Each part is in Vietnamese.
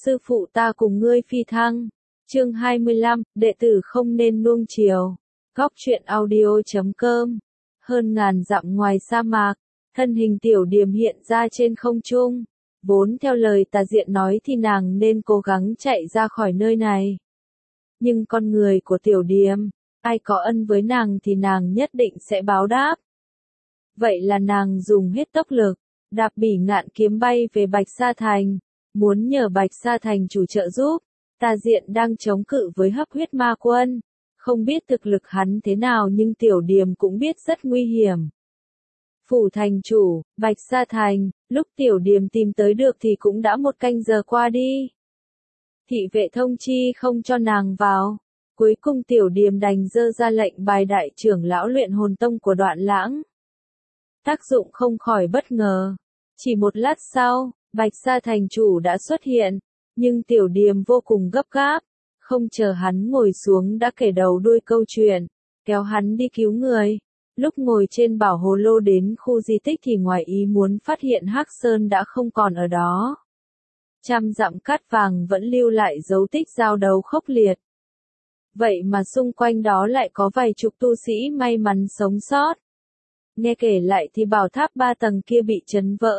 Sư phụ ta cùng ngươi phi thăng. Chương 25, đệ tử không nên nuông chiều. Góc truyện audio.com. Hơn ngàn dặm ngoài sa mạc, thân hình Tiểu Điềm hiện ra trên không trung. Vốn theo lời Tà Diện nói thì nàng nên cố gắng chạy ra khỏi nơi này. Nhưng con người của Tiểu Điềm, ai có ân với nàng thì nàng nhất định sẽ báo đáp. Vậy là nàng dùng hết tốc lực, đạp Bỉ Ngạn kiếm bay về Bạch Sa Thành, muốn nhờ Bạch Sa Thành chủ trợ giúp. Tà Diện đang chống cự với Hấp Huyết Ma Quân, không biết thực lực hắn thế nào nhưng Tiểu Điềm cũng biết rất nguy hiểm. Phủ thành chủ, Bạch Sa Thành, lúc Tiểu Điềm tìm tới được thì cũng đã 1 canh giờ qua đi. Thị vệ thông chi không cho nàng vào. Cuối cùng Tiểu Điềm đành dơ ra lệnh bài đại trưởng lão luyện hồn tông của Đoạn Lãng. Tác dụng không khỏi bất ngờ. Chỉ một lát sau, Bạch Sa Thành chủ đã xuất hiện, nhưng Tiểu Điềm vô cùng gấp gáp, không chờ hắn ngồi xuống đã kể đầu đuôi câu chuyện, kéo hắn đi cứu người. Lúc ngồi trên bảo hồ lô đến khu di tích thì ngoài ý muốn phát hiện Hắc Sơn đã không còn ở đó. Trăm dặm cát vàng vẫn lưu lại dấu tích giao đấu khốc liệt. Vậy mà xung quanh đó lại có vài chục tu sĩ may mắn sống sót. Nghe kể lại thì bảo tháp 3 tầng kia bị chấn vỡ.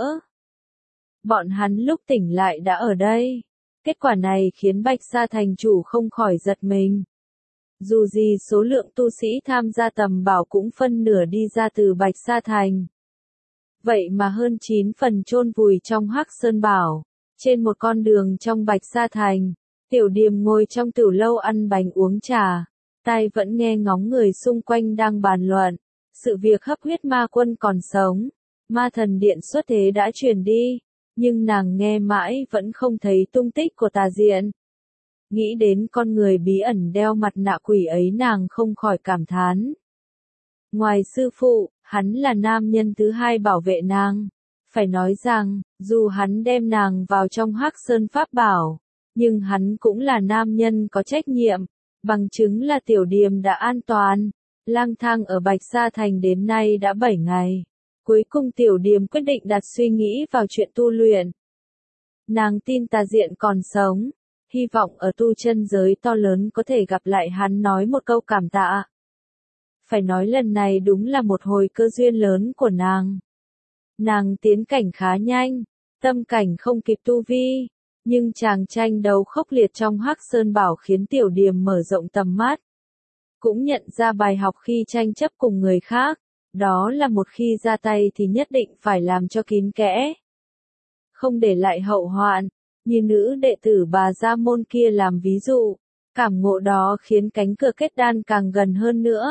Bọn hắn lúc tỉnh lại đã ở đây. Kết quả này khiến Bạch Sa Thành chủ không khỏi giật mình. Dù gì số lượng tu sĩ tham gia tầm bảo cũng phân nửa đi ra từ Bạch Sa Thành. Vậy mà hơn 9 phần chôn vùi trong Hắc Sơn Bảo. Trên một con đường trong Bạch Sa Thành, Tiểu Điềm ngồi trong tiểu lâu ăn bánh uống trà, tai vẫn nghe ngóng người xung quanh đang bàn luận. Sự việc Hấp Huyết Ma Quân còn sống, Ma Thần Điện xuất thế đã truyền đi, nhưng nàng nghe mãi vẫn không thấy tung tích của Tà Diện. Nghĩ đến con người bí ẩn đeo mặt nạ quỷ ấy nàng không khỏi cảm thán. Ngoài sư phụ, hắn là nam nhân thứ hai bảo vệ nàng. Phải nói rằng, dù hắn đem nàng vào trong Hắc Sơn Pháp Bảo, nhưng hắn cũng là nam nhân có trách nhiệm, bằng chứng là Tiểu Điềm đã an toàn. Lang thang ở Bạch Sa Thành đến nay đã 7 ngày. Cuối cùng Tiểu Điềm quyết định đặt suy nghĩ vào chuyện tu luyện. Nàng tin Tà Diện còn sống, hy vọng ở tu chân giới to lớn có thể gặp lại hắn nói một câu cảm tạ. Phải nói lần này đúng là một hồi cơ duyên lớn của nàng. Nàng tiến cảnh khá nhanh, tâm cảnh không kịp tu vi, nhưng chàng tranh đấu khốc liệt trong Hắc Sơn Bảo khiến Tiểu Điềm mở rộng tầm mắt. Cũng nhận ra bài học khi tranh chấp cùng người khác, đó là một khi ra tay thì nhất định phải làm cho kín kẽ. Không để lại hậu hoạn, như nữ đệ tử Bà Gia Môn kia làm ví dụ, cảm ngộ đó khiến cánh cửa kết đan càng gần hơn nữa.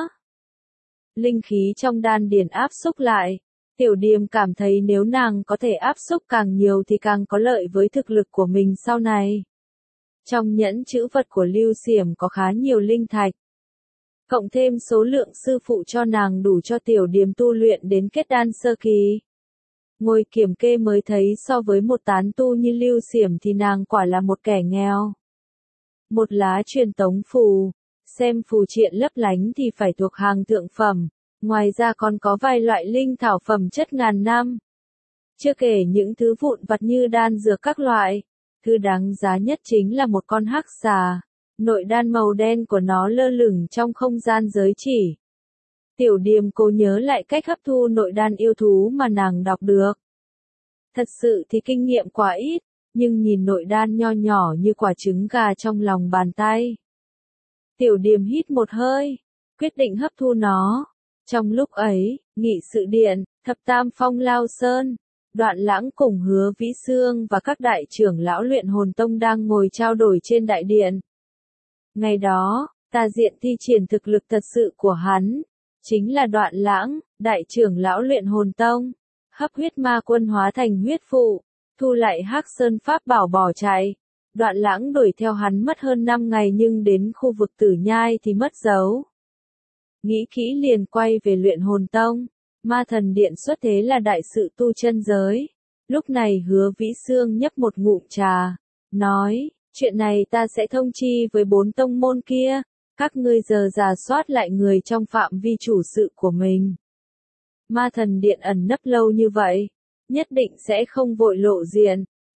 Linh khí trong đan điền áp xúc lại, Tiểu Điềm cảm thấy nếu nàng có thể áp xúc càng nhiều thì càng có lợi với thực lực của mình sau này. Trong nhẫn chữ vật của Lưu Xiểm có khá nhiều linh thạch. Cộng thêm số lượng sư phụ cho nàng đủ cho Tiểu Điềm tu luyện đến kết đan sơ kỳ. Ngồi kiểm kê mới thấy so với một tán tu như Lưu Xiểm thì nàng quả là một kẻ nghèo. Một lá truyền tống phù, xem phù triện lấp lánh thì phải thuộc hàng thượng phẩm, ngoài ra còn có vài loại linh thảo phẩm chất ngàn năm. Chưa kể những thứ vụn vặt như đan dược các loại, thứ đáng giá nhất chính là một con hắc xà. Nội đan màu đen của nó lơ lửng trong không gian giới chỉ. Tiểu Điềm cố nhớ lại cách hấp thu nội đan yêu thú mà nàng đọc được. Thật sự thì kinh nghiệm quá ít, nhưng nhìn nội đan nho nhỏ như quả trứng gà trong lòng bàn tay. Tiểu Điềm hít một hơi, quyết định hấp thu nó. Trong lúc ấy, nghị sự điện, thập tam phong Lao Sơn, Đoạn Lãng cùng Hứa Vĩ Xương và các đại trưởng lão luyện hồn tông đang ngồi trao đổi trên đại điện. Ngày đó, Tà Diện thi triển thực lực thật sự của hắn, chính là Đoạn Lãng, đại trưởng lão luyện hồn tông. Hấp Huyết Ma Quân hóa thành huyết phụ, thu lại Hắc Sơn Pháp Bảo bỏ chạy. Đoạn Lãng đuổi theo hắn mất hơn 5 ngày nhưng đến khu vực Tử Nhai thì mất dấu. Nghĩ kỹ liền quay về luyện hồn tông. Ma Thần Điện xuất thế là đại sự tu chân giới. Lúc này Hứa Vĩ Xương nhấp một ngụm trà, nói, chuyện này ta sẽ thông chi với 4 tông môn kia, các ngươi giờ rà soát lại người trong phạm vi chủ sự của mình. Ma Thần Điện ẩn nấp lâu như vậy, nhất định sẽ không vội lộ diện,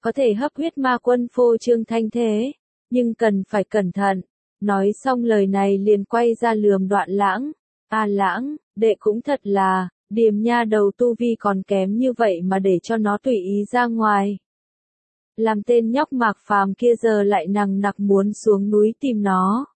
có thể hấp huyết ma quân phô trương thanh thế, nhưng cần phải cẩn thận. Nói xong lời này liền quay ra lườm Đoạn Lãng. A Lãng, đệ cũng thật là, Điềm nha đầu tu vi còn kém như vậy mà để cho nó tùy ý ra ngoài. Làm tên nhóc Mạc Phàm kia giờ lại nằng nặc muốn xuống núi tìm nó.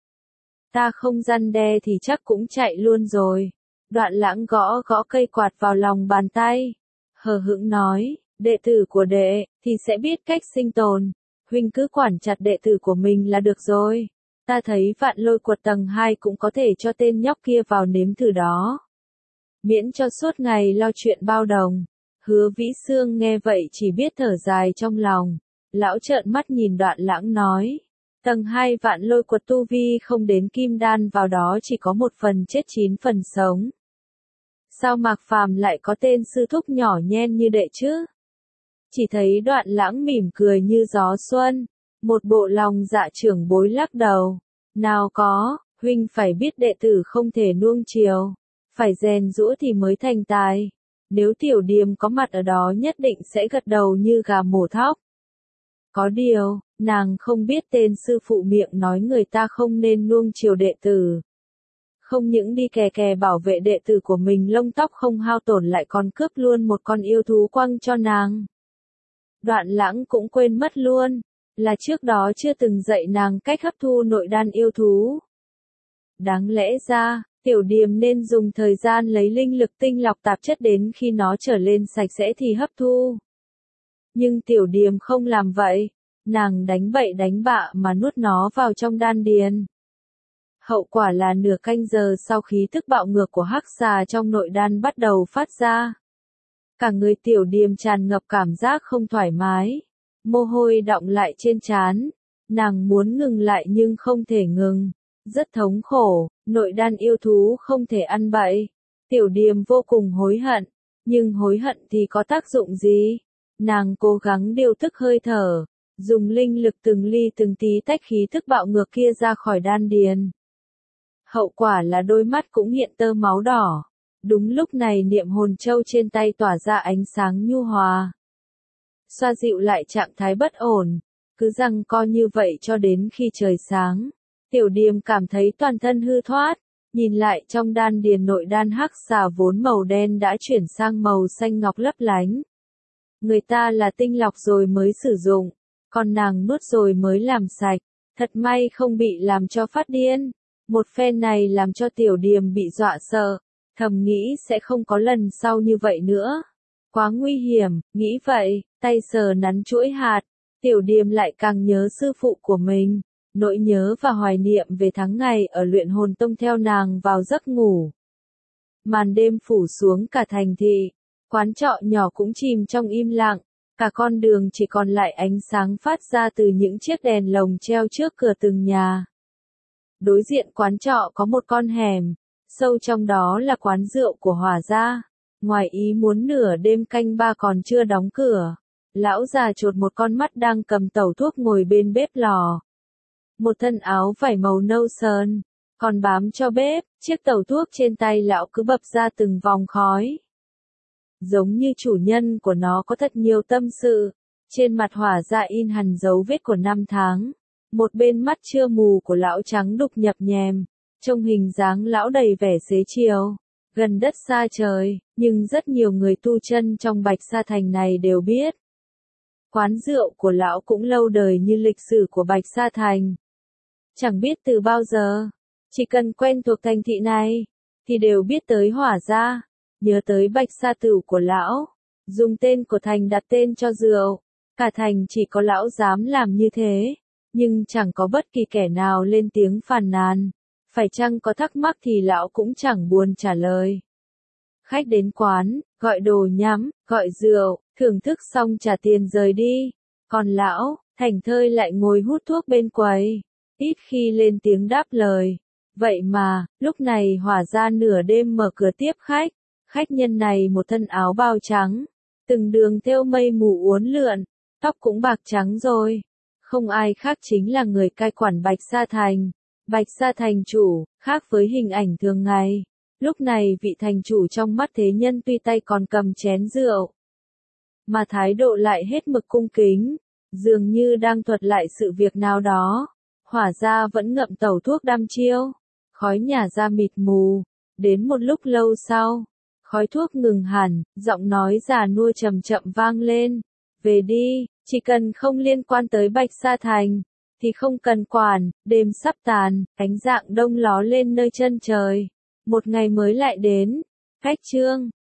Ta không răn đe thì chắc cũng chạy luôn rồi. Đoạn Lãng gõ gõ cây quạt vào lòng bàn tay. Hờ hững nói, đệ tử của đệ, thì sẽ biết cách sinh tồn. Huynh cứ quản chặt đệ tử của mình là được rồi. Ta thấy Vạn Lôi Quật tầng 2 cũng có thể cho tên nhóc kia vào nếm thử đó. Miễn cho suốt ngày lo chuyện bao đồng. Hứa Vĩ Xương nghe vậy chỉ biết thở dài trong lòng. Lão trợn mắt nhìn Đoạn Lãng nói. Tầng 2 Vạn Lôi Quật tu vi không đến kim đan vào đó chỉ có 1 phần chết 9 phần sống. Sao Mạc Phàm lại có tên sư thúc nhỏ nhen như đệ chứ? Chỉ thấy Đoạn Lãng mỉm cười như gió xuân. Một bộ lòng dạ trưởng bối lắc đầu. Nào có, huynh phải biết đệ tử không thể nuông chiều. Phải rèn giũa thì mới thành tài. Nếu Tiểu Điềm có mặt ở đó nhất định sẽ gật đầu như gà mổ thóc. Có điều, nàng không biết tên sư phụ miệng nói người ta không nên nuông chiều đệ tử. Không những đi kè kè bảo vệ đệ tử của mình lông tóc không hao tổn lại còn cướp luôn một con yêu thú quăng cho nàng. Đoạn Lãng cũng quên mất luôn, là trước đó chưa từng dạy nàng cách hấp thu nội đan yêu thú. Đáng lẽ ra, Tiểu Điềm nên dùng thời gian lấy linh lực tinh lọc tạp chất đến khi nó trở lên sạch sẽ thì hấp thu. Nhưng Tiểu Điềm không làm vậy, nàng đánh bậy đánh bạ mà nuốt nó vào trong đan điền. Hậu quả là nửa canh giờ sau khí tức bạo ngược của hắc xà trong nội đan bắt đầu phát ra. Cả người Tiểu Điềm tràn ngập cảm giác không thoải mái, mồ hôi đọng lại trên trán, nàng muốn ngừng lại nhưng không thể ngừng, rất thống khổ, nội đan yêu thú không thể ăn bậy. Tiểu Điềm vô cùng hối hận, nhưng hối hận thì có tác dụng gì? Nàng cố gắng điều tức hơi thở, dùng linh lực từng ly từng tí tách khí tức bạo ngược kia ra khỏi đan điền. Hậu quả là đôi mắt cũng hiện tơ máu đỏ. Đúng lúc này niệm hồn châu trên tay tỏa ra ánh sáng nhu hòa. Xoa dịu lại trạng thái bất ổn, cứ giằng co như vậy cho đến khi trời sáng. Tiểu Điềm cảm thấy toàn thân hư thoát, nhìn lại trong đan điền nội đan hắc xà vốn màu đen đã chuyển sang màu xanh ngọc lấp lánh. Người ta là tinh lọc rồi mới sử dụng, còn nàng nuốt rồi mới làm sạch, thật may không bị làm cho phát điên. Một phen này làm cho Tiểu Điềm bị dọa sợ, thầm nghĩ sẽ không có lần sau như vậy nữa. Quá nguy hiểm, nghĩ vậy, tay sờ nắn chuỗi hạt, Tiểu Điềm lại càng nhớ sư phụ của mình, nỗi nhớ và hoài niệm về tháng ngày ở luyện hồn tông theo nàng vào giấc ngủ. Màn đêm phủ xuống cả thành thị, quán trọ nhỏ cũng chìm trong im lặng, cả con đường chỉ còn lại ánh sáng phát ra từ những chiếc đèn lồng treo trước cửa từng nhà. Đối diện quán trọ có một con hẻm, sâu trong đó là quán rượu của Hỏa gia. Ngoài ý muốn nửa đêm canh ba còn chưa đóng cửa, lão già chột một con mắt đang cầm tẩu thuốc ngồi bên bếp lò. Một thân áo vải màu nâu sơn, còn bám cho bếp, chiếc tẩu thuốc trên tay lão cứ bập ra từng vòng khói. Giống như chủ nhân của nó có thật nhiều tâm sự, trên mặt Hỏa gia in hằn dấu vết của năm tháng. Một bên mắt chưa mù của lão trắng đục nhập nhèm, trông hình dáng lão đầy vẻ xế chiều, gần đất xa trời, nhưng rất nhiều người tu chân trong Bạch Sa Thành này đều biết. Quán rượu của lão cũng lâu đời như lịch sử của Bạch Sa Thành. Chẳng biết từ bao giờ, chỉ cần quen thuộc thành thị này, thì đều biết tới Hỏa gia, nhớ tới Bạch Sa Tửu của lão, dùng tên của thành đặt tên cho rượu, cả thành chỉ có lão dám làm như thế. Nhưng chẳng có bất kỳ kẻ nào lên tiếng phàn nàn. Phải chăng có thắc mắc thì lão cũng chẳng buồn trả lời. Khách đến quán, gọi đồ nhắm, gọi rượu, thưởng thức xong trả tiền rời đi. Còn lão, thảnh thơi lại ngồi hút thuốc bên quầy, ít khi lên tiếng đáp lời. Vậy mà, lúc này Hỏa gia nửa đêm mở cửa tiếp khách. Khách nhân này một thân áo bao trắng, từng đường thêu mây mù uốn lượn, tóc cũng bạc trắng rồi. Không ai khác chính là người cai quản Bạch Sa Thành. Bạch Sa Thành chủ, khác với hình ảnh thường ngày. Lúc này vị thành chủ trong mắt thế nhân tuy tay còn cầm chén rượu, mà thái độ lại hết mực cung kính. Dường như đang thuật lại sự việc nào đó. Hỏa ra vẫn ngậm tẩu thuốc đăm chiêu. Khói nhả ra mịt mù. Đến một lúc lâu sau, khói thuốc ngừng hẳn, giọng nói già nua chậm chậm vang lên. Về đi, chỉ cần không liên quan tới Bạch Sa Thành, thì không cần quản. Đêm sắp tàn, ánh dạng đông ló lên nơi chân trời. Một ngày mới lại đến. Khách trương.